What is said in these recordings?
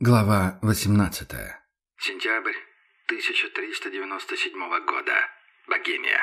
Глава 18. Сентябрь 1397 года. Богемия.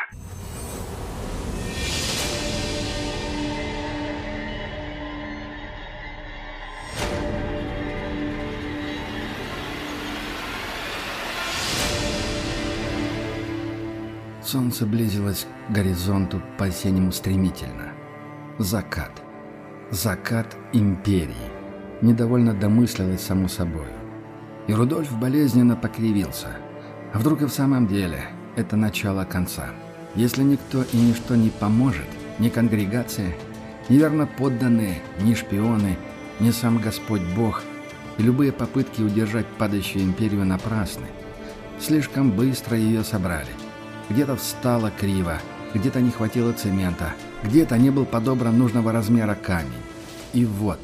Солнце близилось к горизонту по-осеннему стремительно. Закат. Закат империи. Недовольно домыслилось само собою. И Рудольф болезненно покривился. А вдруг и в самом деле это начало конца? Если никто и ничто не поможет, ни конгрегация, ни верноподданные, ни шпионы, ни сам Господь Бог, и любые попытки удержать падающую империю напрасны. Слишком быстро ее собрали. Где-то встало криво, где-то не хватило цемента, где-то не был подобран нужного размера камень. И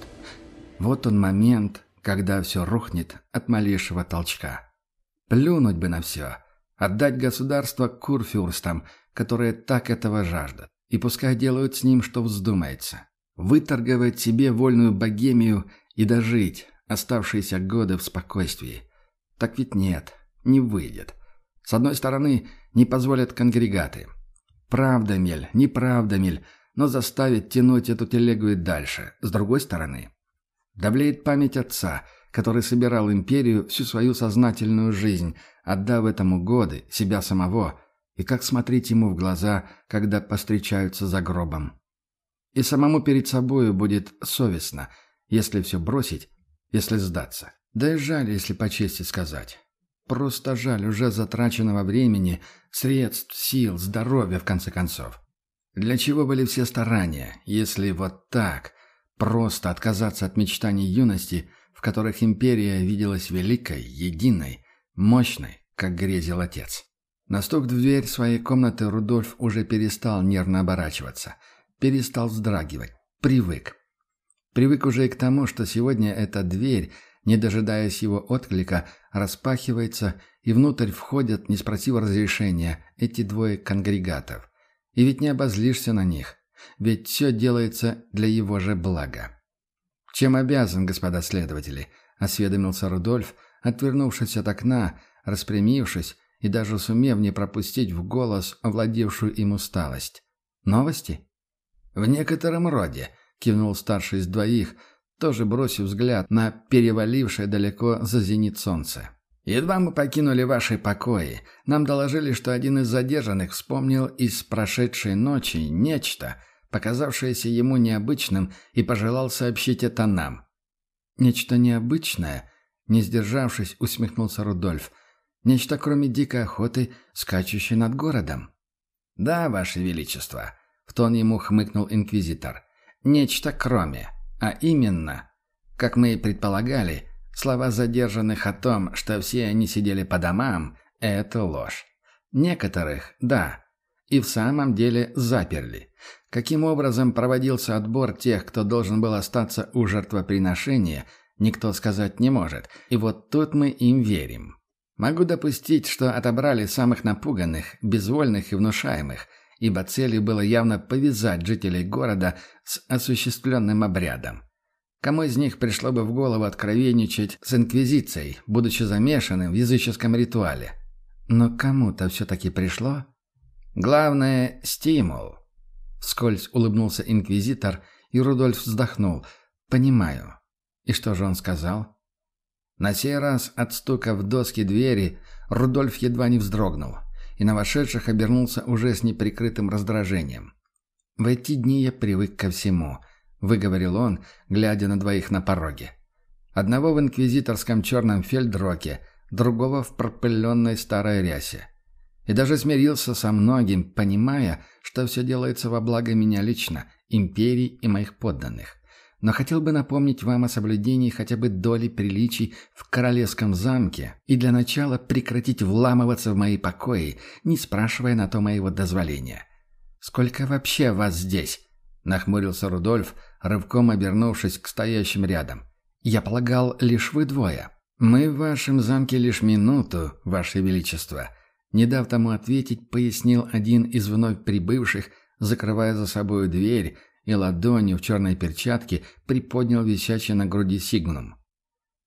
вот он момент, когда все рухнет от малейшего толчка. Плюнуть бы на все, отдать государство курфюрстам, которые так этого жаждут, и пускай делают с ним, что вздумается. Выторговать себе вольную богемию и дожить оставшиеся годы в спокойствии. Так ведь нет, не выйдет. С одной стороны, не позволят конгрегаты. Правда, мель, неправда, мель, но заставить тянуть эту телегу и дальше. С другой стороны, давлеет память отца, который собирал империю всю свою сознательную жизнь, отдав этому годы, себя самого, и как смотреть ему в глаза, когда повстречаются за гробом. И самому перед собою будет совестно, если все бросить, если сдаться. Да и жаль, если по чести сказать. Просто жаль уже затраченного времени, средств, сил, здоровья, в конце концов. Для чего были все старания, если вот так просто отказаться от мечтаний юности, в которых империя виделась великой, единой, мощной, как грезил отец? На стук в дверь своей комнаты Рудольф уже перестал нервно оборачиваться, перестал вздрагивать, привык. Привык уже и к тому, что сегодня эта дверь, не дожидаясь его отклика, распахивается, и внутрь входят, не спросив разрешения, эти двое конгрегатов. И ведь не обозлишься на них. Ведь все делается для его же блага. «Чем обязан, господа следователи?» — осведомился Рудольф, отвернувшись от окна, распрямившись и даже сумев не пропустить в голос овладевшую им усталость. «Новости?» «В некотором роде», — кивнул старший из двоих, тоже бросив взгляд на перевалившее далеко за зенит солнце. «Едва мы покинули ваши покои, нам доложили, что один из задержанных вспомнил из прошедшей ночи нечто, показавшееся ему необычным, и пожелал сообщить это нам». «Нечто необычное?» — не сдержавшись, усмехнулся Рудольф. «Нечто, кроме дикой охоты, скачущей над городом». «Да, ваше величество», — в тон ему хмыкнул инквизитор. «Нечто кроме. А именно, как мы и предполагали, слова задержанных о том, что все они сидели по домам, — это ложь. Некоторых — да, и в самом деле заперли. Каким образом проводился отбор тех, кто должен был остаться у жертвоприношения, никто сказать не может, и вот тут мы им верим. Могу допустить, что отобрали самых напуганных, безвольных и внушаемых, ибо целью было явно повязать жителей города с осуществленным обрядом. Кому из них пришло бы в голову откровенничать с инквизицией, будучи замешанным в языческом ритуале? Но кому-то все-таки пришло? Главное — стимул. Вскользь улыбнулся инквизитор, и Рудольф вздохнул. «Понимаю». И что же он сказал? На сей раз от стука в доски двери Рудольф едва не вздрогнул, и на вошедших обернулся уже с неприкрытым раздражением. «В эти дни я привык ко всему», — выговорил он, глядя на двоих на пороге. Одного в инквизиторском черном фельдроке, другого в пропыленной старой рясе. И даже смирился со многим, понимая, что все делается во благо меня лично, империи и моих подданных. Но хотел бы напомнить вам о соблюдении хотя бы доли приличий в королевском замке и для начала прекратить вламываться в мои покои, не спрашивая на то моего дозволения. «Сколько вообще вас здесь?» — нахмурился Рудольф, рывком обернувшись к стоящим рядом. «Я полагал, лишь вы двое». «Мы в вашем замке лишь минуту, ваше величество», — не дав тому ответить, пояснил один из вновь прибывших, закрывая за собой дверь, и ладонью в черной перчатке приподнял висячий на груди сигнум.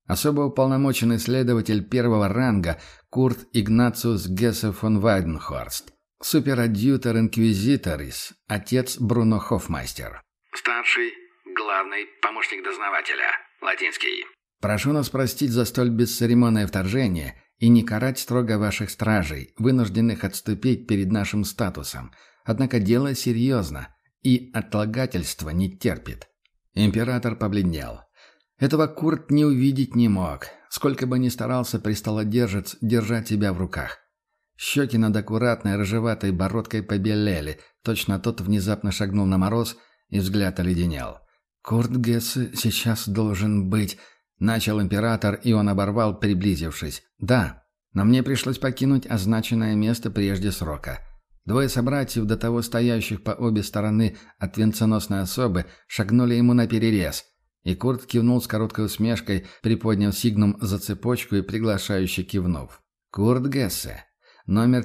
Особо уполномоченный следователь первого ранга Курт Игнациус Гессе фон Вайденхорст. Суперадъютор инквизиторис, отец Бруно Хофмайстер. Старший, главный, помощник дознавателя. Латинский. Прошу нас простить за столь бесцеремонное вторжение и не карать строго ваших стражей, вынужденных отступить перед нашим статусом. Однако дело серьезно, и отлагательство не терпит. Император побледнел. Этого Курт не увидеть не мог, сколько бы ни старался престолодержец держать себя в руках. Щеки над аккуратной рыжеватой бородкой побелели, точно тот внезапно шагнул на мороз, и взгляд оледенел. «Курт Гессе сейчас должен быть...» — начал император, и он оборвал, приблизившись. «Да, но мне пришлось покинуть означенное место прежде срока». Двое собратьев, до того стоящих по обе стороны от венценосной особы, шагнули ему наперерез, и Курт кивнул с короткой усмешкой, приподняв сигнум за цепочку и приглашающе кивнув. «Курт Гессе. Номер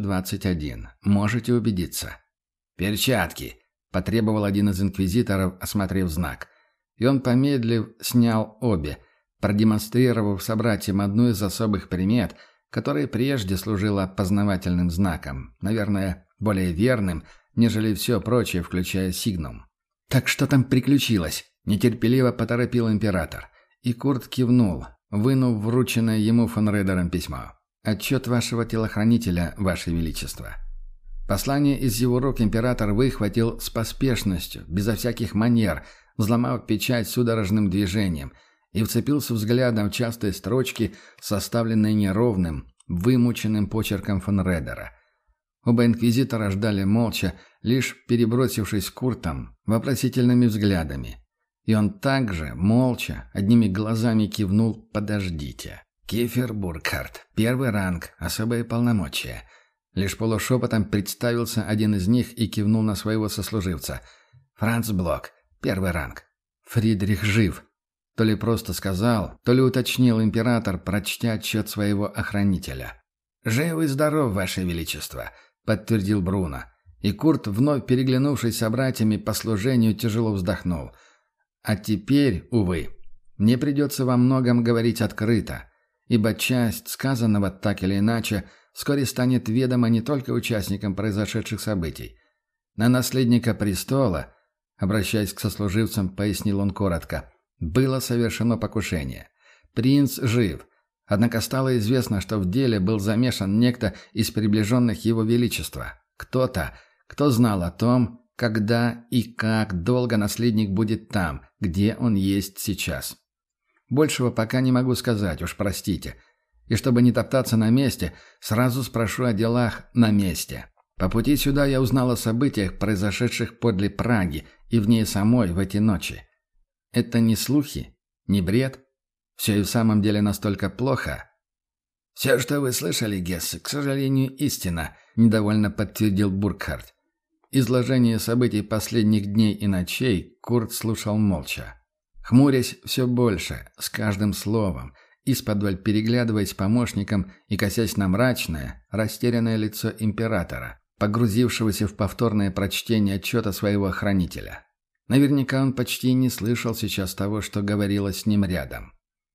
1021. Можете убедиться». «Перчатки!» — потребовал один из инквизиторов, осмотрев знак. И он, помедлив, снял обе, продемонстрировав собратьям одну из особых примет, которая прежде служила опознавательным знаком, наверное, более верным, нежели все прочее, включая сигнум. «Так что там приключилось?» — нетерпеливо поторопил император. И Курт кивнул, вынув врученное ему фон Рейдером письмо. «Отчет вашего телохранителя, ваше величество». Послание из его рук император выхватил с поспешностью, безо всяких манер, взломав печать судорожным движением, и вцепился взглядом в частые строчки, составленные неровным, вымученным почерком фон Рейдера. Оба инквизитора ждали молча, лишь перебросившись с Куртом вопросительными взглядами. И он также, молча, одними глазами кивнул «подождите». «Кефер Буркхарт, первый ранг, особые полномочия». Лишь полушепотом представился один из них и кивнул на своего сослуживца. «Франц Блок, первый ранг». «Фридрих жив». То ли просто сказал, то ли уточнил император, прочтя отчет своего охранителя. «Жив и здоров, ваше величество», — подтвердил Бруно. И Курт, вновь переглянувшись с собратьями по служению, тяжело вздохнул. «А теперь, увы, мне придется во многом говорить открыто, ибо часть сказанного так или иначе вскоре станет ведома не только участникам произошедших событий. На наследника престола, обращаясь к сослуживцам, пояснил он коротко, было совершено покушение. Принц жив, однако стало известно, что в деле был замешан некто из приближенных его величества. Кто-то, кто знал о том, когда и как долго наследник будет там, где он есть сейчас. Большего пока не могу сказать, уж простите. И чтобы не топтаться на месте, сразу спрошу о делах на месте. По пути сюда я узнал о событиях, произошедших подле Праги и в ней самой в эти ночи. Это не слухи, не бред. Все и в самом деле настолько плохо. «Все, что вы слышали, Гессе, к сожалению, истина», — недовольно подтвердил Буркхарт. Изложение событий последних дней и ночей Курт слушал молча. Хмурясь все больше, с каждым словом, исподволь переглядываясь с помощником и косясь на мрачное, растерянное лицо императора, погрузившегося в повторное прочтение отчета своего охранителя. Наверняка он почти не слышал сейчас того, что говорилось с ним рядом.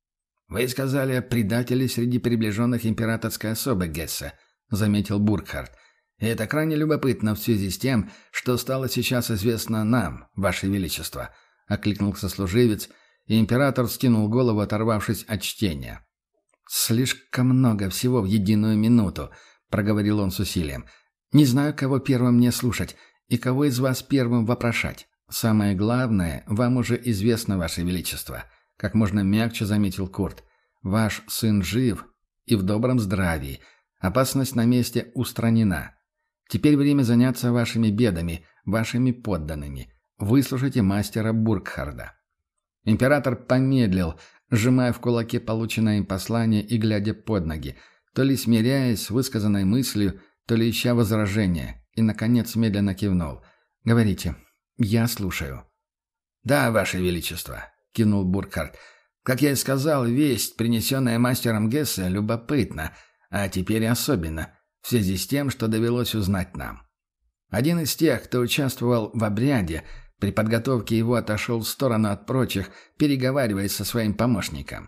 «Вы сказали о предателе среди приближенных императорской особы, Гессе», — заметил Буркхарт. «И это крайне любопытно в связи с тем, что стало сейчас известно нам, Ваше Величество», — окликнул сослуживец, и император вскинул голову, оторвавшись от чтения. «Слишком много всего в единую минуту», — проговорил он с усилием. «Не знаю, кого первым мне слушать и кого из вас первым вопрошать. Самое главное, вам уже известно, Ваше Величество», — как можно мягче заметил Курт. «Ваш сын жив и в добром здравии. Опасность на месте устранена. Теперь время заняться вашими бедами, вашими подданными. Выслушайте мастера Буркхарда». Император помедлил, сжимая в кулаке полученное им послание и глядя под ноги, то ли смиряясь с высказанной мыслью, то ли ища возражения, и, наконец, медленно кивнул. «Говорите, я слушаю». «Да, Ваше Величество», — кивнул Буркхарт. «Как я и сказал, весть, принесенная мастером Гессе, любопытна, а теперь особенно, в связи с тем, что довелось узнать нам. Один из тех, кто участвовал в обряде, при подготовке его отошел в сторону от прочих, переговариваясь со своим помощником.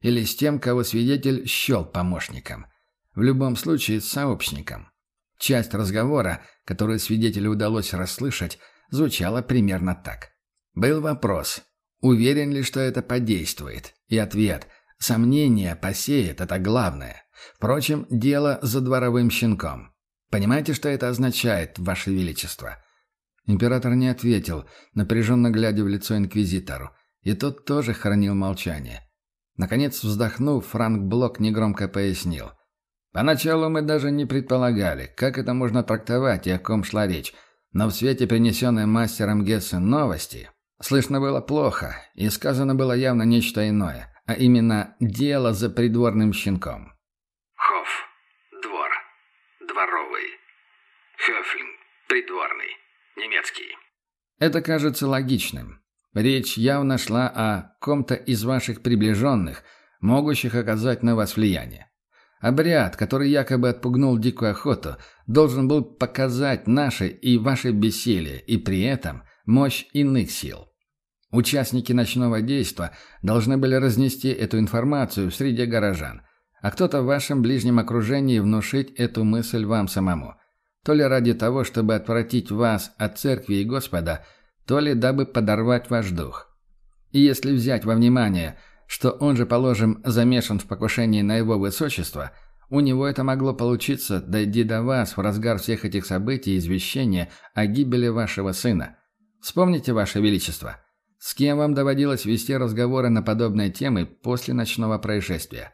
или с тем, кого свидетель счел помощником. В любом случае, с сообщником. Часть разговора, которую свидетелю удалось расслышать, звучала примерно так. Был вопрос, уверен ли, что это подействует, и ответ – сомнение посеет, это главное. Впрочем, дело за дворовым щенком. Понимаете, что это означает, Ваше Величество?» Император не ответил, напряженно глядя в лицо инквизитору, и тот тоже хранил молчание. Наконец, вздохнув, Франк Блок негромко пояснил. «Поначалу мы даже не предполагали, как это можно трактовать и о ком шла речь, но в свете принесенной мастером Гессен новости слышно было плохо, и сказано было явно нечто иное, а именно «дело за придворным щенком». Хоф. Двор. Дворовый. Хёфлинг. Придворный. Немецкий. Это кажется логичным. Речь явно шла о ком-то из ваших приближенных, могущих оказать на вас влияние. Обряд, который якобы отпугнул дикую охоту, должен был показать наше и ваше бессилие, и при этом мощь иных сил. Участники ночного действа должны были разнести эту информацию в среде горожан, а кто-то в вашем ближнем окружении внушить эту мысль вам самому. То ли ради того, чтобы отвратить вас от церкви и Господа, то ли дабы подорвать ваш дух. И если взять во внимание, что он же, положим, замешан в покушении на его высочество, у него это могло получиться, дойди до вас в разгар всех этих событий извещения о гибели вашего сына. Вспомните, Ваше Величество, с кем вам доводилось вести разговоры на подобные темы после ночного происшествия?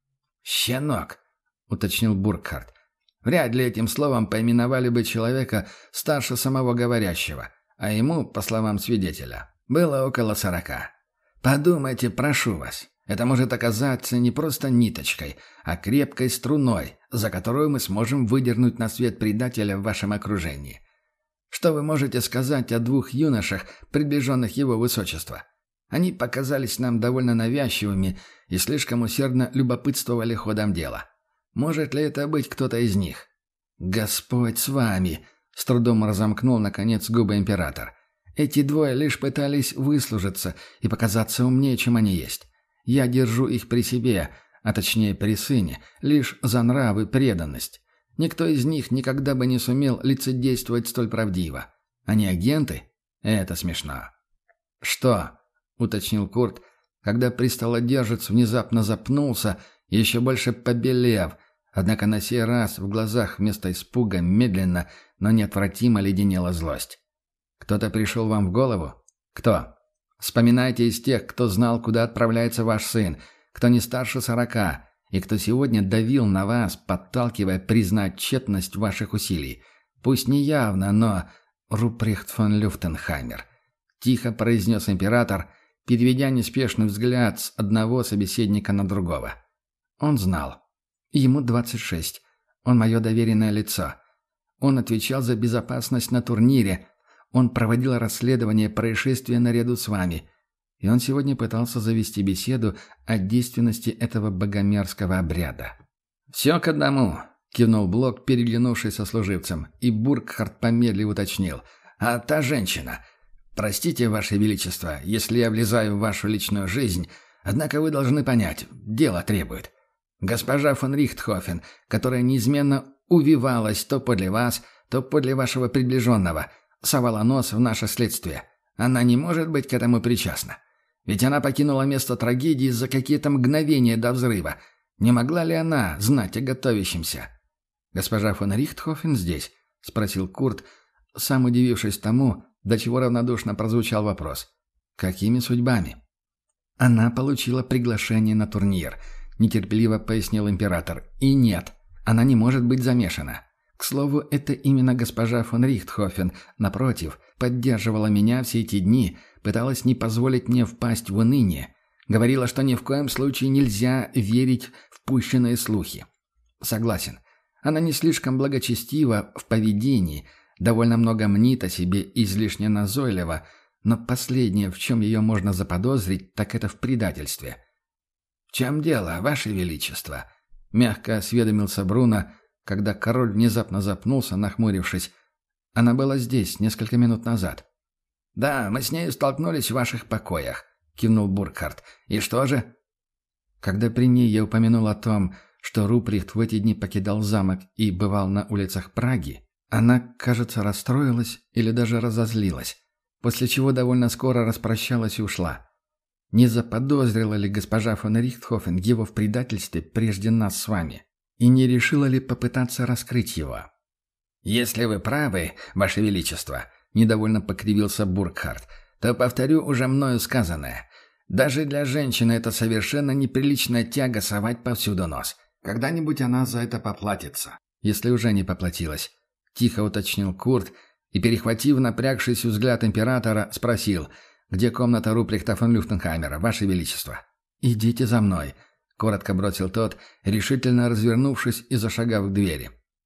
«Щенок», — уточнил Буркхарт. «Вряд ли этим словом поименовали бы человека старше самого говорящего, а ему, по словам свидетеля, было около 40. Подумайте, прошу вас, это может оказаться не просто ниточкой, а крепкой струной, за которую мы сможем выдернуть на свет предателя в вашем окружении. Что вы можете сказать о 2 юношах, приближенных его высочества? Они показались нам довольно навязчивыми и слишком усердно любопытствовали ходом дела. Может ли это быть кто-то из них? Господь с вами!» — с трудом разомкнул, наконец, губы император. «Эти 2 лишь пытались выслужиться и показаться умнее, чем они есть. Я держу их при себе, а точнее при сыне, лишь за нрав и преданность. Никто из них никогда бы не сумел лицедействовать столь правдиво. Они агенты? Это смешно». «Что?» — уточнил Курт, когда престолодержец внезапно запнулся, еще больше побелев, однако на сей раз в глазах вместо испуга медленно, но неотвратимо леденела злость. «Кто-то пришел вам в голову? Кто? Вспоминайте из тех, кто знал, куда отправляется ваш сын, кто не старше 40, и кто сегодня давил на вас, подталкивая признать тщетность ваших усилий. Пусть не явно, но... Руприхт фон Люфтенхаймер», — тихо произнес император, переведя неспешный взгляд с одного собеседника на другого. Он знал. Ему 26. Он мое доверенное лицо. Он отвечал за безопасность на турнире. Он проводил расследование происшествия наряду с вами. И он сегодня пытался завести беседу о действенности этого богомерзкого обряда. «Все к одному», — кивнул Блок, переглянувшись со служивцем, и Буркхарт помедлив уточнил. «А та женщина? Простите, Ваше Величество, если я влезаю в вашу личную жизнь, однако вы должны понять, дело требует. Госпожа фон Рихтхофен, которая неизменно увивалась то подле вас, то подле вашего приближенного, совала нос в наше следствие. Она не может быть к этому причастна. Ведь она покинула место трагедии за какие-то мгновения до взрыва. Не могла ли она знать о готовящемся?» «Госпожа фон Рихтхофен здесь?» — спросил Курт, сам удивившись тому, до чего равнодушно прозвучал вопрос. «Какими судьбами?» «Она получила приглашение на турнир», — нетерпеливо пояснил император. «И нет, она не может быть замешана. К слову, это именно госпожа фон Рихтхофен, напротив, поддерживала меня все эти дни, пыталась не позволить мне впасть в уныние. Говорила, что ни в коем случае нельзя верить в пущенные слухи. Согласен, она не слишком благочестива в поведении, довольно много мнит о себе излишне назойливо, но последнее, в чем ее можно заподозрить, так это в предательстве». «В чем дело, Ваше Величество?» — мягко осведомился Бруно, когда король внезапно запнулся, нахмурившись. «Она была здесь несколько минут назад». «Да, мы с нею столкнулись в ваших покоях», — кивнул Буркхарт. «И что же?» Когда при ней я упомянул о том, что Руприхт в эти дни покидал замок и бывал на улицах Праги, она, кажется, расстроилась или даже разозлилась, после чего довольно скоро распрощалась и ушла. Не заподозрила ли госпожа фон Рихтхофен его в предательстве прежде нас с вами? И не решила ли попытаться раскрыть его? «Если вы правы, Ваше Величество», — недовольно покривился Буркхарт, «то повторю уже мною сказанное. Даже для женщины это совершенно неприличная тяга совать повсюду нос. Когда-нибудь она за это поплатится, если уже не поплатилась», — тихо уточнил Курт и, перехватив напрягшийся взгляд императора, спросил, «Где комната Руприхта фон Люфтенхаймера, Ваше Величество?» «Идите за мной», — коротко бросил тот, решительно развернувшись и зашагав к двери.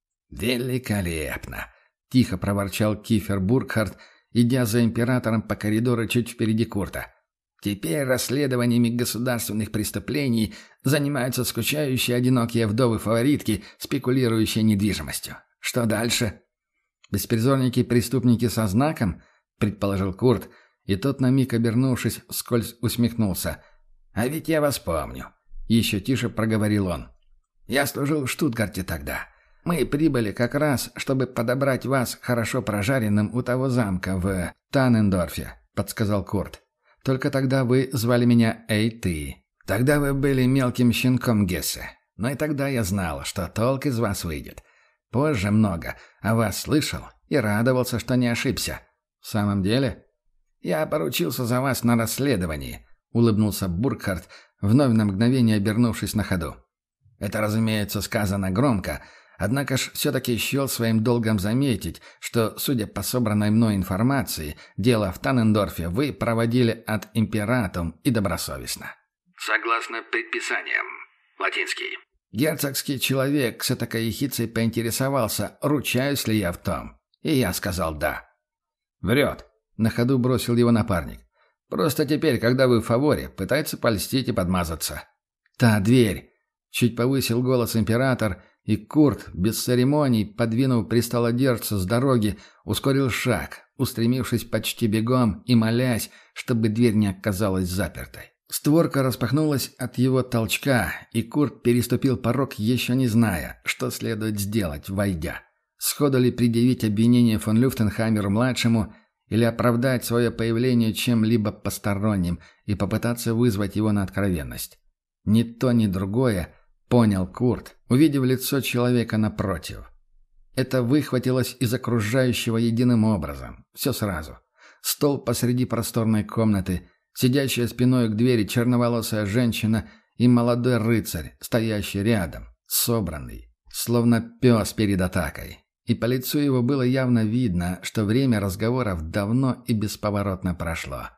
«Великолепно!» — тихо проворчал Кифер Буркхарт, идя за императором по коридору чуть впереди Курта. «Теперь расследованиями государственных преступлений занимаются скучающие одинокие вдовы-фаворитки, спекулирующие недвижимостью. Что дальше?» «Беспризорники и преступники со знаком?» — предположил Курт, и тот, на миг обернувшись, вскользь усмехнулся. «А ведь я вас помню», — еще тише проговорил он. «Я служил в Штутгарте тогда. Мы прибыли как раз, чтобы подобрать вас хорошо прожаренным у того замка в Таннендорфе», — подсказал Курт. «Только тогда вы звали меня Эй ты. Тогда вы были мелким щенком Гессе. Но и тогда я знал, что толк из вас выйдет. Позже много о вас слышал и радовался, что не ошибся». «В самом деле?» «Я поручился за вас на расследовании», — улыбнулся Буркхарт, вновь на мгновение обернувшись на ходу. «Это, разумеется, сказано громко, однако ж все-таки счел своим долгом заметить, что, судя по собранной мной информации, дело в Таннендорфе вы проводили ad imperatum и добросовестно». «Согласно предписаниям. Латинский». Герцогский человек с этакой ехицей поинтересовался, ручаюсь ли я в том. И я сказал «да». «Врет», — на ходу бросил его напарник. «Просто теперь, когда вы в фаворе, пытается польстить и подмазаться». «Та дверь!» — чуть повысил голос император, и Курт, без церемоний, подвинув престолодержца с дороги, ускорил шаг, устремившись почти бегом и молясь, чтобы дверь не оказалась запертой. Створка распахнулась от его толчка, и Курт переступил порог, еще не зная, что следует сделать, войдя. Сходу ли предъявить обвинение фон Люфтенхаймеру-младшему или оправдать свое появление чем-либо посторонним и попытаться вызвать его на откровенность. Ни то, ни другое, понял Курт, увидев лицо человека напротив. Это выхватилось из окружающего единым образом, все сразу. Стол посреди просторной комнаты, сидящая спиной к двери черноволосая женщина и молодой рыцарь, стоящий рядом, собранный, словно пес перед атакой. И по лицу его было явно видно, что время разговоров давно и бесповоротно прошло.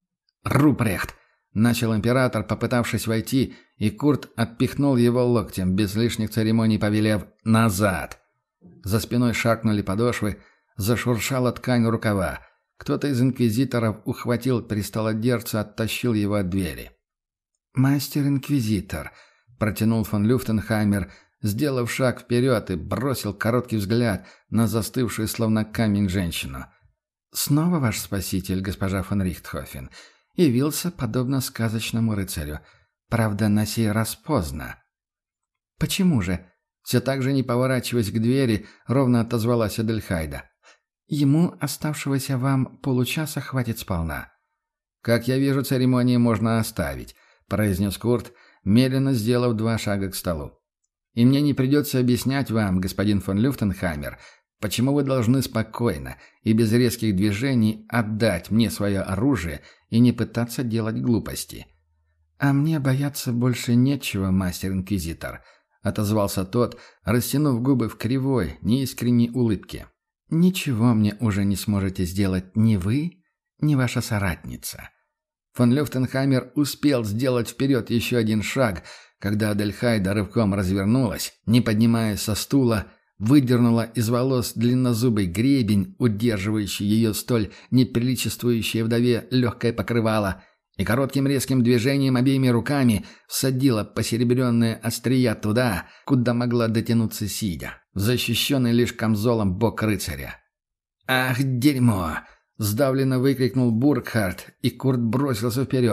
«Рупрехт!» — начал император, попытавшись войти, и Курт отпихнул его локтем, без лишних церемоний повелев «назад». За спиной шаркнули подошвы, зашуршала ткань рукава. Кто-то из инквизиторов ухватил престолодержца, оттащил его от двери. «Мастер-инквизитор», — протянул фон Люфтенхаймер, сделав шаг вперед и бросил короткий взгляд на застывшую словно камень женщину. «Снова ваш спаситель, госпожа фон Рихтхофен, явился подобно сказочному рыцарю. Правда, на сей раз поздно». «Почему же?» Все так же, не поворачиваясь к двери, ровно отозвалась Адельхайда. «Ему, оставшегося вам получаса, хватит сполна». «Как я вижу, церемонии можно оставить», — произнес Курт, медленно сделав 2 шага к столу. «И мне не придется объяснять вам, господин фон Люфтенхаймер, почему вы должны спокойно и без резких движений отдать мне свое оружие и не пытаться делать глупости». «А мне бояться больше нечего, мастер-инквизитор», — отозвался тот, растянув губы в кривой, неискренней улыбке. «Ничего мне уже не сможете сделать ни вы, ни ваша соратница». Фон Люфтенхаймер успел сделать вперед еще один шаг, когда Адельхайда рывком развернулась, не поднимаясь со стула, выдернула из волос длиннозубый гребень, удерживающий ее столь неприличествующее вдове легкое покрывало, и коротким резким движением обеими руками всадила посеребренные острия туда, куда могла дотянуться сидя, защищенный лишь камзолом бок рыцаря. «Ах, дерьмо!» — сдавленно выкрикнул Буркхарт, и Курт бросился вперед.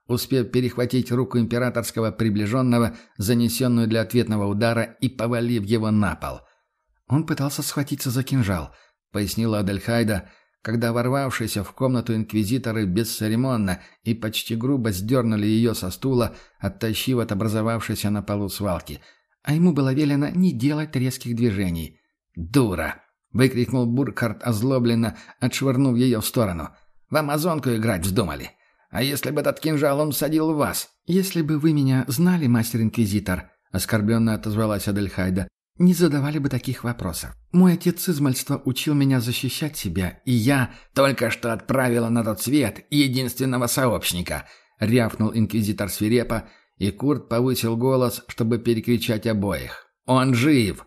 успев перехватить руку императорского приближенного, занесенную для ответного удара, и повалив его на пол. «Он пытался схватиться за кинжал», — пояснила Адельхайда, когда ворвавшиеся в комнату инквизиторы бесцеремонно и почти грубо сдернули ее со стула, оттащив от образовавшейся на полу свалки. А ему было велено не делать резких движений. «Дура!» — выкрикнул Буркхард озлобленно, отшвырнув ее в сторону. «В амазонку играть вздумали! А если бы этот кинжал он всадил в вас?» «Если бы вы меня знали, мастер-инквизитор», — оскорбленно отозвалась Адельхайда, — «не задавали бы таких вопросов. Мой отец с измальства учил меня защищать себя, и я только что отправила на тот свет единственного сообщника», — рявкнул инквизитор свирепо, и Курт повысил голос, чтобы перекричать обоих. «Он жив!»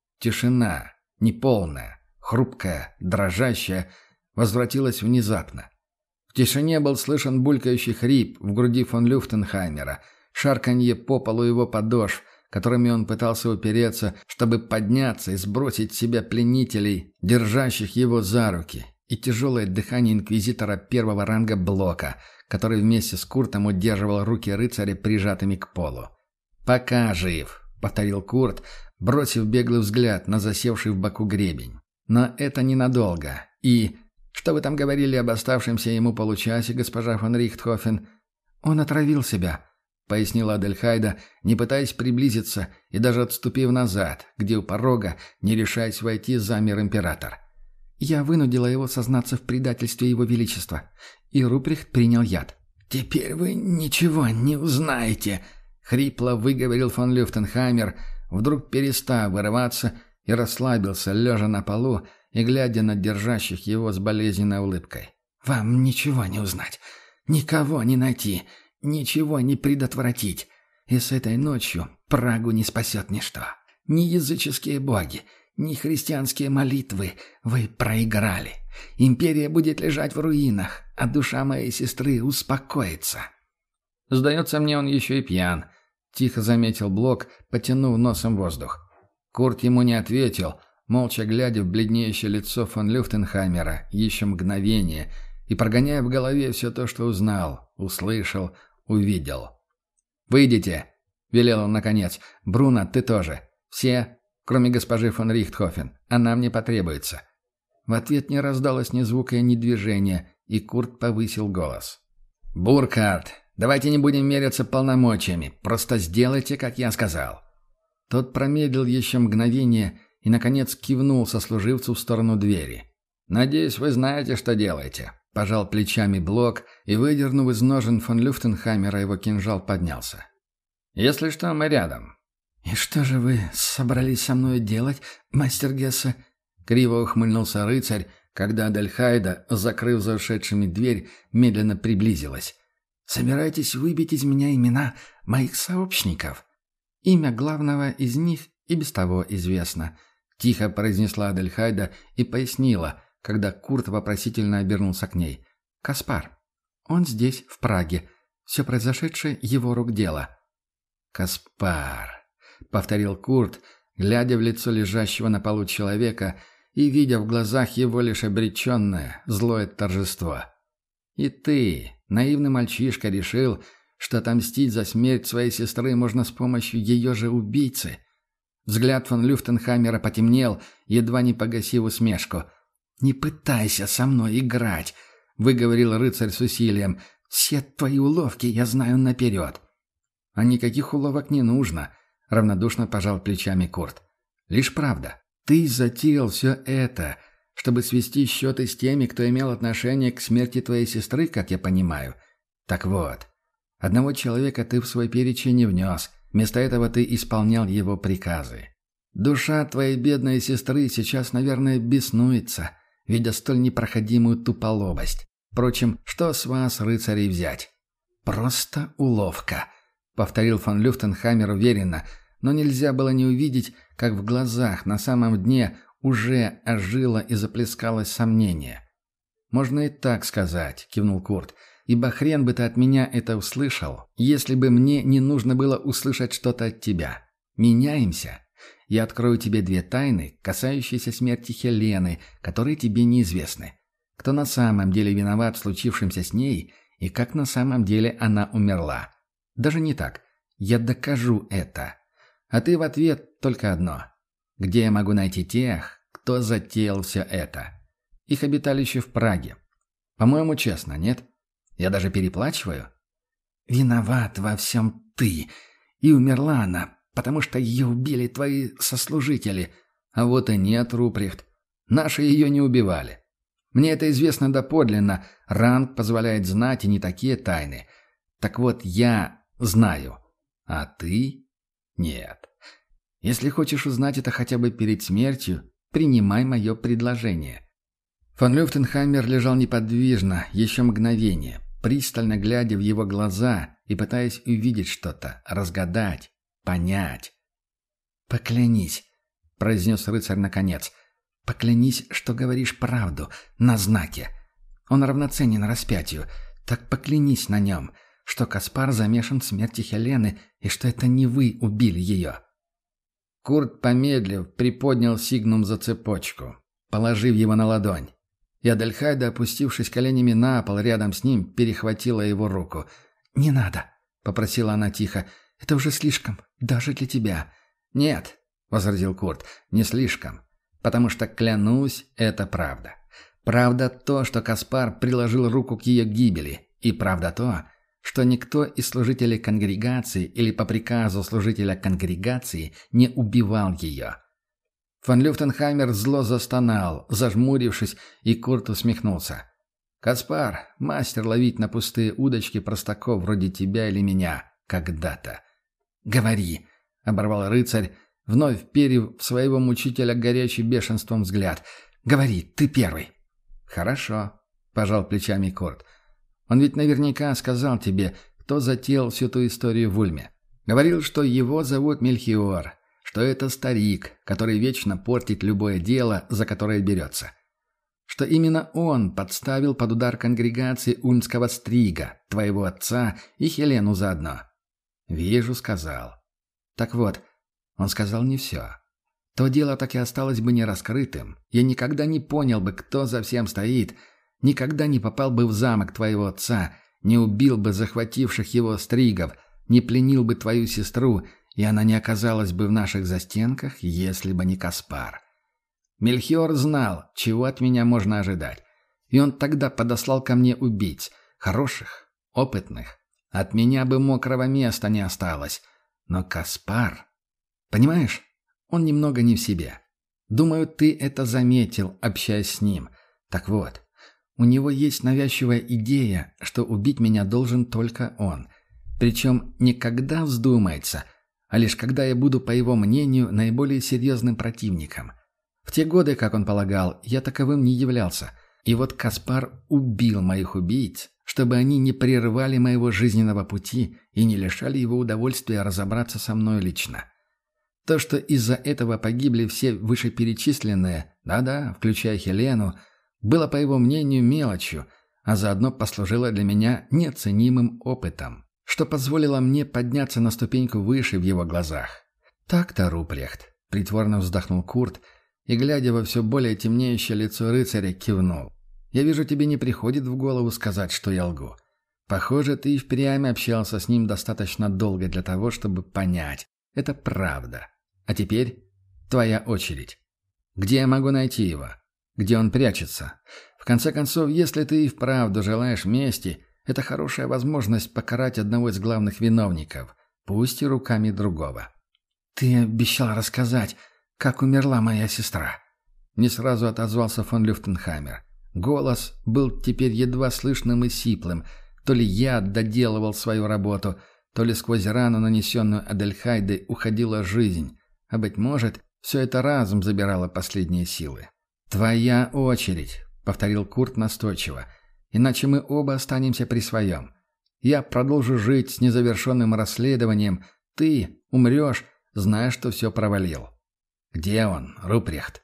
Тишина, неполная, хрупкая, дрожащая, возвратилась внезапно. В тишине был слышен булькающий хрип в груди фон Люфтенхаймера, шарканье по полу его подошв, которыми он пытался упереться, чтобы подняться и сбросить с себя пленителей, держащих его за руки, и тяжелое дыхание инквизитора первого ранга Блока, который вместе с Куртом удерживал руки рыцаря прижатыми к полу. «Пока жив», — повторил Курт, бросив беглый взгляд на засевший в боку гребень. «Но это ненадолго. И... Что вы там говорили об оставшемся ему получасе, госпожа фон Рихтхофен?» «Он отравил себя», — пояснила Адельхайда, не пытаясь приблизиться и даже отступив назад, где у порога, не решаясь войти, замер император. «Я вынудила его сознаться в предательстве его величества, и Руприхт принял яд». «Теперь вы ничего не узнаете», — хрипло выговорил фон Люфтенхаймер, вдруг перестав вырываться и расслабился, лежа на полу и глядя на держащих его с болезненной улыбкой. «Вам ничего не узнать, никого не найти, ничего не предотвратить, и с этой ночью Прагу не спасет ничто. Ни языческие боги, ни христианские молитвы. Вы проиграли. Империя будет лежать в руинах, а душа моей сестры успокоится». «Сдается мне, он еще и пьян», — тихо заметил Блок, потянув носом воздух. Курт ему не ответил, молча глядя в бледнеющее лицо фон Люфтенхаймера еще мгновение и прогоняя в голове все то, что узнал, услышал, увидел. «Выйдите», — велел он наконец. «Бруно, ты тоже. Все, кроме госпожи фон Рихтхофен. Она мне потребуется». В ответ не раздалось ни звука, ни движения, и Курт повысил голос. «Буркхард, давайте не будем меряться полномочиями. Просто сделайте, как я сказал». Тот промедлил еще мгновение и, наконец, кивнул сослуживцу в сторону двери. «Надеюсь, вы знаете, что делаете», — пожал плечами Блок и, выдернув из ножен фон Люфтенхаймера, его кинжал поднялся. «Если что, мы рядом». «И что же вы собрались со мной делать, мастер Гессе?» — криво ухмыльнулся рыцарь, когда Адельхайда, закрыв за ушедшими дверь, медленно приблизилась. «Собираетесь выбить из меня имена моих сообщников?» «Имя главного из них и без того известно», — тихо произнесла Адельхайда и пояснила, когда Курт вопросительно обернулся к ней. «Каспар. Он здесь, в Праге. Все произошедшее — его рук дело». «Каспар», — повторил Курт, глядя в лицо лежащего на полу человека и видя в глазах его лишь обреченное, злое торжество. «И ты, наивный мальчишка, решил, что отомстить за смерть своей сестры можно с помощью ее же убийцы?» Взгляд фон Люфтенхаймера потемнел, едва не погасив усмешку. «Не пытайся со мной играть», — выговорил рыцарь с усилием. «Все твои уловки я знаю наперед». «А никаких уловок не нужно», — равнодушно пожал плечами Курт. «Лишь правда. Ты затеял все это, чтобы свести счеты с теми, кто имел отношение к смерти твоей сестры, как я понимаю. Так вот, одного человека ты в свой перечень не внес, вместо этого ты исполнял его приказы. Душа твоей бедной сестры сейчас, наверное, беснуется, видя столь непроходимую туполобость. Впрочем, что с вас, рыцарей, взять?» «Просто уловка», — повторил фон Люфтенхаймер уверенно, но нельзя было не увидеть, как в глазах на самом дне уже ожило и заплескалось сомнение. «Можно и так сказать», — кивнул Курт, «ибо хрен бы ты от меня это услышал, если бы мне не нужно было услышать что-то от тебя. Меняемся. Я открою тебе две тайны, касающиеся смерти Хелены, которые тебе неизвестны. Кто на самом деле виноват в случившемся с ней, и как на самом деле она умерла. Даже не так. Я докажу это. А ты в ответ только одно. Где я могу найти тех, кто затеял все это? Их обиталище в Праге. По-моему, честно, нет? Я даже переплачиваю? Виноват во всем ты. И умерла она, потому что ее убили твои сослужители. А вот и нет, Руприхт. Наши ее не убивали. Мне это известно доподлинно. Ранг позволяет знать и не такие тайны. Так вот, я знаю. А ты? Нет. Если хочешь узнать это хотя бы перед смертью, принимай мое предложение. Фон Люфтенхаймер лежал неподвижно еще мгновение, пристально глядя в его глаза и пытаясь увидеть что-то, разгадать, понять. «Поклянись», — произнес рыцарь наконец, — «поклянись, что говоришь правду, на знаке. Он равноценен распятию, так поклянись на нем, что Каспар замешан в смерти Хелены и что это не вы убили ее». Курт, помедлив, приподнял сигнум за цепочку, положив его на ладонь. И Адельхайда, опустившись коленями на пол рядом с ним, перехватила его руку. «Не надо», — попросила она тихо, — «это уже слишком, даже для тебя». «Нет», — возразил Курт, — «не слишком, потому что, клянусь, это правда. Правда то, что Каспар приложил руку к ее гибели, и правда то, что никто из служителей конгрегации или по приказу служителя конгрегации не убивал ее». Фон Люфтенхаймер зло застонал, зажмурившись, и Курт усмехнулся. «Каспар — мастер ловить на пустые удочки простаков вроде тебя или меня. Когда-то». «Говори», — оборвал рыцарь, вновь вперев в своего мучителя горячий бешенством взгляд. «Говори, ты первый». «Хорошо», — пожал плечами Курт. «Он ведь наверняка сказал тебе, кто затеял всю ту историю в Ульме. Говорил, что его зовут Мельхиор, что это старик, который вечно портит любое дело, за которое берется. Что именно он подставил под удар конгрегации ульмского стрига, твоего отца и Хелену заодно». «Вижу», — сказал. «Так вот, он сказал не все. То дело так и осталось бы нераскрытым. Я никогда не понял бы, кто за всем стоит, никогда не попал бы в замок твоего отца, не убил бы захвативших его стригов, не пленил бы твою сестру, и она не оказалась бы в наших застенках, если бы не Каспар. Мельхиор знал, чего от меня можно ожидать. И он тогда подослал ко мне убийц, хороших, опытных. От меня бы мокрого места не осталось. Но Каспар... Понимаешь, он немного не в себе. Думаю, ты это заметил, общаясь с ним. Так вот, у него есть навязчивая идея, что убить меня должен только он. Причем не когда вздумается, а лишь когда я буду, по его мнению, наиболее серьезным противником. В те годы, как он полагал, я таковым не являлся. И вот Каспар убил моих убийц, чтобы они не прерывали моего жизненного пути и не лишали его удовольствия разобраться со мной лично. То, что из-за этого погибли все вышеперечисленные, да-да, включая Хелену, было, по его мнению, мелочью, а заодно послужило для меня неоценимым опытом, что позволило мне подняться на ступеньку выше в его глазах. «Так-то, Рупрехт», — притворно вздохнул Курт и, глядя во все более темнеющее лицо рыцаря, кивнул. «Я вижу, тебе не приходит в голову сказать, что я лгу. Похоже, ты и впрямь общался с ним достаточно долго для того, чтобы понять. Это правда. А теперь твоя очередь. Где я могу найти его? Где он прячется? В конце концов, если ты и вправду желаешь мести, это хорошая возможность покарать одного из главных виновников, пусть и руками другого». «Ты обещал рассказать, как умерла моя сестра». Не сразу отозвался фон Люфтенхаймер. Голос был теперь едва слышным и сиплым. То ли яд доделывал свою работу, то ли сквозь рану, нанесенную Адельхайдой, уходила жизнь. А, быть может, все это разом забирало последние силы. «Твоя очередь», — повторил Курт настойчиво. «Иначе мы оба останемся при своем. Я продолжу жить с незавершенным расследованием. Ты умрешь, зная, что все провалил». «Где он, Рупрехт?»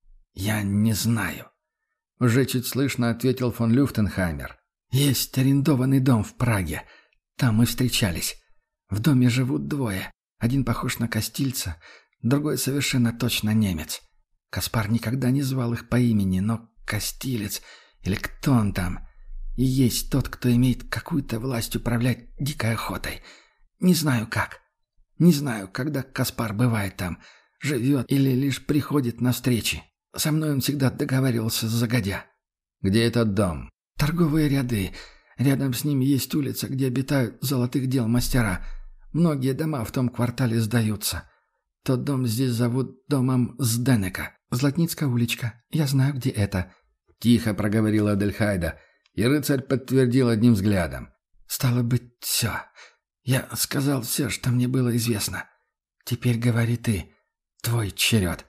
«Я не знаю», — уже чуть слышно ответил фон Люфтенхаймер. «Есть арендованный дом в Праге. Там мы встречались. В доме живут двое. Один похож на Кастильца, другой совершенно точно немец. Каспар никогда не звал их по имени, но Кастилец, или кто он там, И есть тот, кто имеет какую-то власть управлять дикой охотой. Не знаю как. Не знаю, когда Каспар бывает там, живет или лишь приходит на встречи. Со мной он всегда договаривался загодя. Где этот дом? Торговые ряды. Рядом с ними есть улица, где обитают золотых дел мастера. Многие дома в том квартале сдаются. Тот дом здесь зовут домом Сденека. Златницкая уличка. Я знаю, где это. Тихо проговорила Адельхайда, и рыцарь подтвердил одним взглядом. Стало быть, все. Я сказал все, что мне было известно. Теперь говори ты. Твой черед.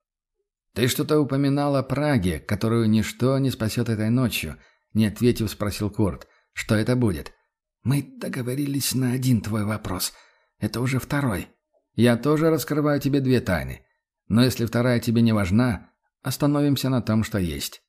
«Ты что-то упоминал о Праге, которую ничто не спасет этой ночью», — не ответив, спросил Курт. «Что это будет?» «Мы договорились на один твой вопрос. Это уже второй». «Я тоже раскрываю тебе две тайны. Но если вторая тебе не важна, остановимся на том, что есть».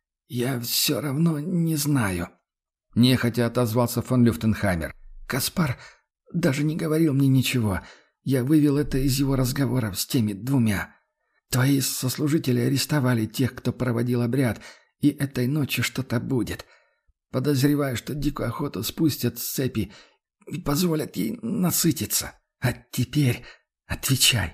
«Я все равно не знаю», — нехотя отозвался фон Люфтенхаймер. «Каспар даже не говорил мне ничего. Я вывел это из его разговоров с теми двумя. Твои сослужители арестовали тех, кто проводил обряд, и этой ночью что-то будет. Подозреваю, что дикую охоту спустят с цепи и позволят ей насытиться. А теперь отвечай.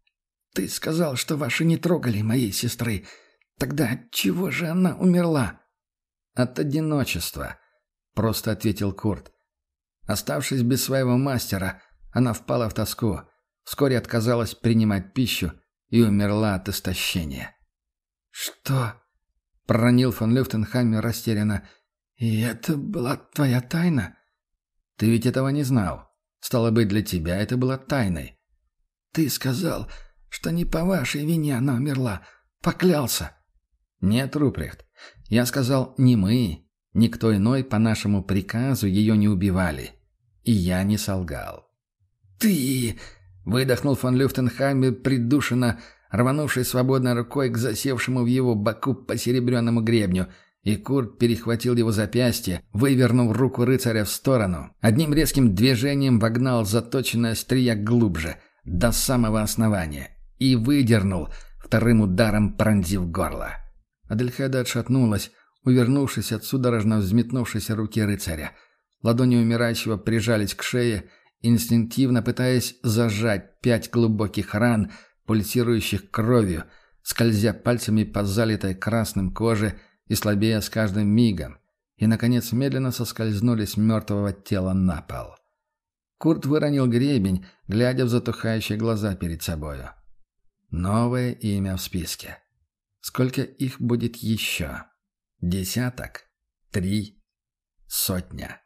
Ты сказал, что ваши не трогали моей сестры. Тогда отчего же она умерла?» «От одиночества», — просто ответил Курт. Оставшись без своего мастера, она впала в тоску, вскоре отказалась принимать пищу и умерла от истощения. «Что?» — проронил фон Люфтенхаймер растерянно. «И это была твоя тайна?» «Ты ведь этого не знал. Стало быть, для тебя это было тайной». «Ты сказал, что не по вашей вине она умерла. Поклялся». «Нет, Рупрехт. Я сказал, не мы, никто иной по нашему приказу ее не убивали. И я не солгал». «Ты...» — выдохнул фон Люфтенхаймер придушенно, рванувшись свободной рукой к засевшему в его боку посеребренному гребню, и Курт перехватил его запястье, вывернув руку рыцаря в сторону. Одним резким движением вогнал заточенное острия глубже, до самого основания, и выдернул, вторым ударом пронзив горло. Адельхайда отшатнулась, увернувшись от судорожно взметнувшейся руки рыцаря. Ладони умирающего прижались к шее, инстинктивно пытаясь зажать 5 глубоких ран, пульсирующих кровью, скользя пальцами по залитой красным коже и слабея с каждым мигом, и, наконец, медленно соскользнули с мертвого тела на пол. Курт выронил гребень, глядя в затухающие глаза перед собою. Новое имя в списке. Сколько их будет еще? 10? 3? 100?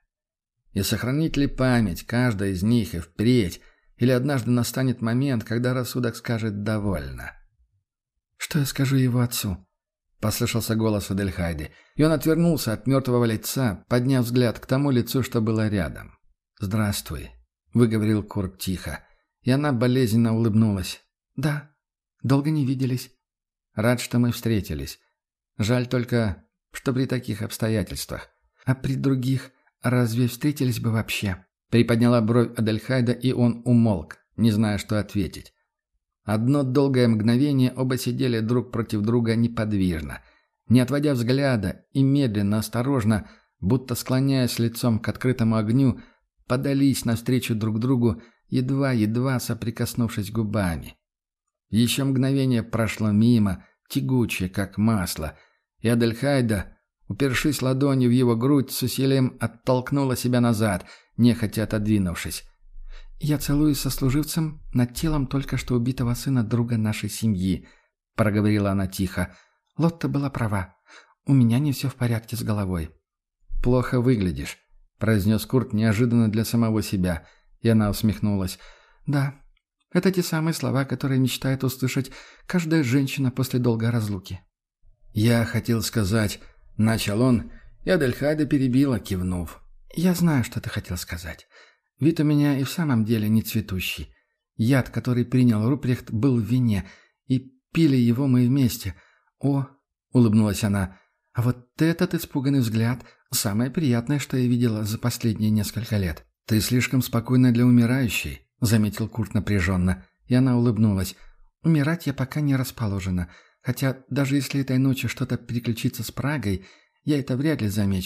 И сохранит ли память каждая из них и впредь, или однажды настанет момент, когда рассудок скажет «довольно»? «Что я скажу его отцу?» — послышался голос Адельхайды, и он отвернулся от мертвого лица, подняв взгляд к тому лицу, что было рядом. «Здравствуй», — выговорил Курт тихо, и она болезненно улыбнулась. «Да, долго не виделись». «Рад, что мы встретились. Жаль только, что при таких обстоятельствах». «А при других разве встретились бы вообще?» Приподняла бровь Адельхайда, и он умолк, не зная, что ответить. Одно долгое мгновение оба сидели друг против друга неподвижно, не отводя взгляда, и медленно, осторожно, будто склоняясь лицом к открытому огню, подались навстречу друг другу, едва-едва соприкоснувшись губами. Еще мгновение прошло мимо, тягучее, как масло, и Адельхайда, упершись ладонью в его грудь, с усилием оттолкнула себя назад, нехотя отодвинувшись. «Я целуюсь со служивцем над телом только что убитого сына друга нашей семьи», — проговорила она тихо. «Лотта была права. У меня не все в порядке с головой». «Плохо выглядишь», — произнес Курт неожиданно для самого себя, и она усмехнулась. «Да, это те самые слова, которые мечтает услышать каждая женщина после долгой разлуки». «Я хотел сказать...» — начал он, и Адельхайда перебила, кивнув. «Я знаю, что ты хотел сказать. Вид у меня и в самом деле не цветущий. Яд, который принял Рупрехт, был в вине, и пили его мы вместе. О, — улыбнулась она, — а вот этот испуганный взгляд — самое приятное, что я видела за последние несколько лет». «Ты слишком спокойна для умирающей», — заметил Курт напряженно, и она улыбнулась. «Умирать я пока не расположена, хотя даже если этой ночью что-то переключится с Прагой, я это вряд ли замечу,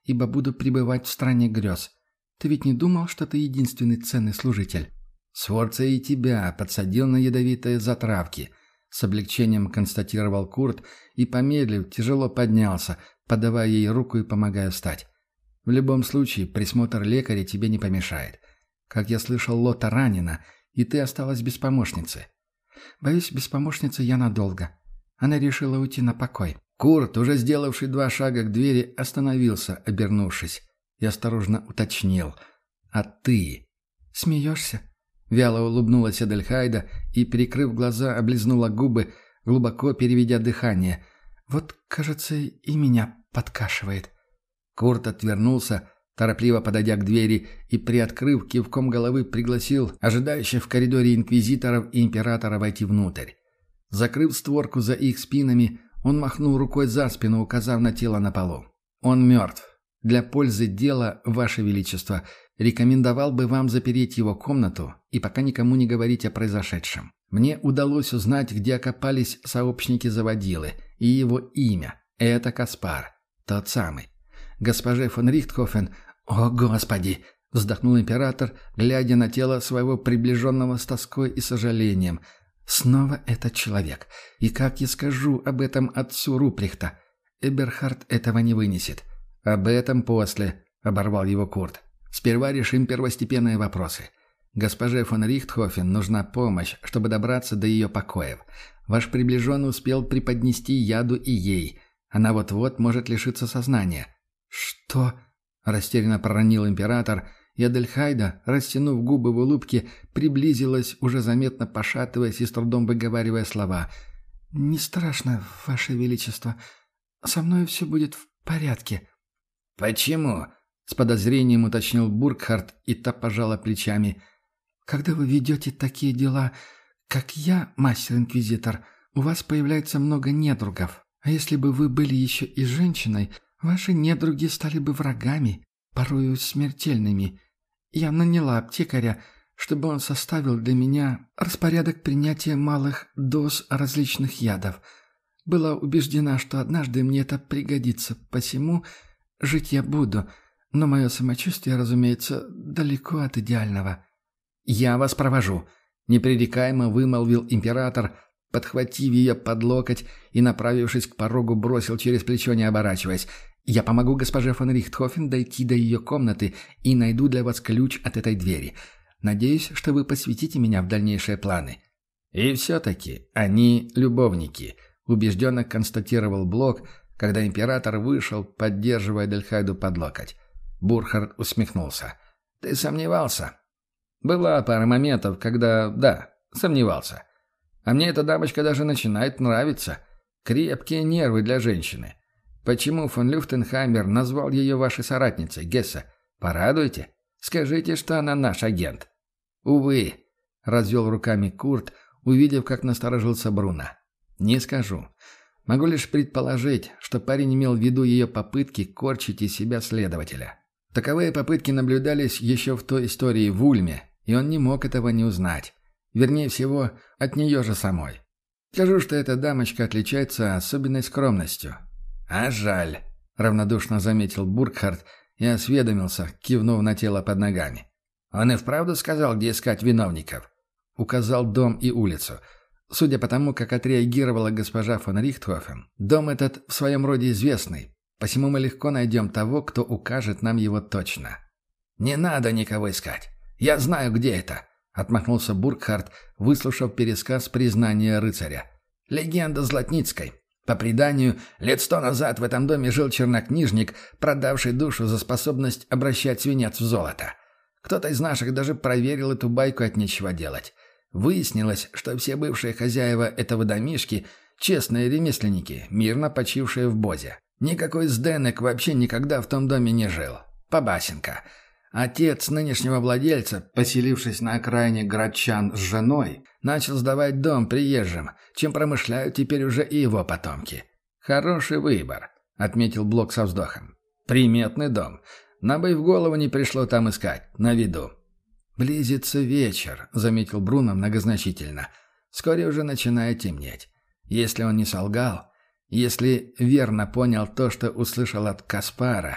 ибо буду пребывать в стране грез. Ты ведь не думал, что ты единственный ценный служитель?» «Сфорца и тебя подсадил на ядовитые затравки», — с облегчением констатировал Курт и, помедлив, тяжело поднялся, подавая ей руку и помогая встать. «В любом случае, присмотр лекаря тебе не помешает. Как я слышал, Лота ранена, и ты осталась без помощницы». «Боюсь, без помощницы я надолго. Она решила уйти на покой». Курт, уже сделавший 2 шага к двери, остановился, обернувшись, и осторожно уточнил. «А ты?» «Смеешься?» Вяло улыбнулась Адельхайда и, прикрыв глаза, облизнула губы, глубоко переведя дыхание. «Вот, кажется, и меня подкашивает». Курт отвернулся, торопливо подойдя к двери и, приоткрыв, кивком головы пригласил ожидающих в коридоре инквизиторов и императора войти внутрь. Закрыв створку за их спинами, он махнул рукой за спину, указав на тело на полу. «Он мертв. Для пользы дела, Ваше Величество, рекомендовал бы вам запереть его комнату и пока никому не говорить о произошедшем. Мне удалось узнать, где окопались сообщники заводилы, и его имя. Это Каспар. Тот самый. Госпоже фон Рихтхофен...» «О, Господи!» — вздохнул император, глядя на тело своего приближенного с тоской и сожалением. «Снова этот человек. И как я скажу об этом отцу Руприхта? Эберхард этого не вынесет». «Об этом после», — оборвал его Курт. «Сперва решим первостепенные вопросы. Госпоже фон Рихтхофен нужна помощь, чтобы добраться до ее покоев. Ваш приближенный успел преподнести яду и ей. Она вот-вот может лишиться сознания». «Что?» — растерянно проронил император, и Адельхайда, растянув губы в улыбке, приблизилась, уже заметно пошатываясь и с трудом выговаривая слова. «Не страшно, Ваше Величество. Со мной все будет в порядке». «Почему?» — с подозрением уточнил Буркхард, и та пожала плечами. «Когда вы ведете такие дела, как я, мастер-инквизитор, у вас появляется много недругов. А если бы вы были еще и женщиной, ваши недруги стали бы врагами, порою смертельными. Я наняла аптекаря, чтобы он составил для меня распорядок принятия малых доз различных ядов. Была убеждена, что однажды мне это пригодится, посему жить я буду, но мое самочувствие, разумеется, далеко от идеального». «Я вас провожу», — непререкаемо вымолвил император, подхватив ее под локоть и, направившись к порогу, бросил через плечо, не оборачиваясь. «Я помогу госпоже фон Рихтхофен дойти до ее комнаты и найду для вас ключ от этой двери. Надеюсь, что вы посвятите меня в дальнейшие планы». «И все-таки они любовники», — убежденно констатировал Блок, когда император вышел, поддерживая Адельхайду под локоть. Бурхард усмехнулся. «Ты сомневался?» «Была пара моментов, когда, да, сомневался. А мне эта дамочка даже начинает нравиться. Крепкие нервы для женщины. Почему фон Люфтенхаймер назвал ее вашей соратницей, Гесса? Порадуйте. Скажите, что она наш агент». «Увы», — развел руками Курт, увидев, как насторожился Бруно. «Не скажу. Могу лишь предположить, что парень имел в виду ее попытки корчить из себя следователя. Таковые попытки наблюдались еще в той истории в Ульме, и он не мог этого не узнать. Вернее всего, от нее же самой. Скажу, что эта дамочка отличается особенной скромностью». «А жаль», — равнодушно заметил Буркхард и осведомился, кивнув на тело под ногами. «Он и вправду сказал, где искать виновников?» Указал дом и улицу. Судя по тому, как отреагировала госпожа фон Рихтхофен, дом этот в своем роде известный, посему мы легко найдем того, кто укажет нам его точно. «Не надо никого искать. Я знаю, где это», — отмахнулся Буркхард, выслушав пересказ признания рыцаря. «Легенда Златницкой. По преданию, лет 100 назад в этом доме жил чернокнижник, продавший душу за способность обращать свинец в золото. Кто-то из наших даже проверил эту байку от нечего делать. Выяснилось, что все бывшие хозяева этого домишки – честные ремесленники, мирно почившие в Бозе. Никакой Сденек вообще никогда в том доме не жил. Побасенка. Отец нынешнего владельца, поселившись на окраине Градчан с женой, начал сдавать дом приезжим, чем промышляют теперь уже и его потомки. «Хороший выбор», — отметил Блок со вздохом. «Приметный дом. Нам бы и в голову не пришло там искать, на виду». «Близится вечер», — заметил Бруно многозначительно. «Вскоре уже начинает темнеть. Если он не солгал, если верно понял то, что услышал от Каспара,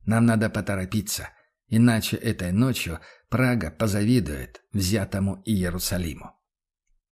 Нам надо поторопиться, иначе этой ночью Прага позавидует взятому Иерусалиму.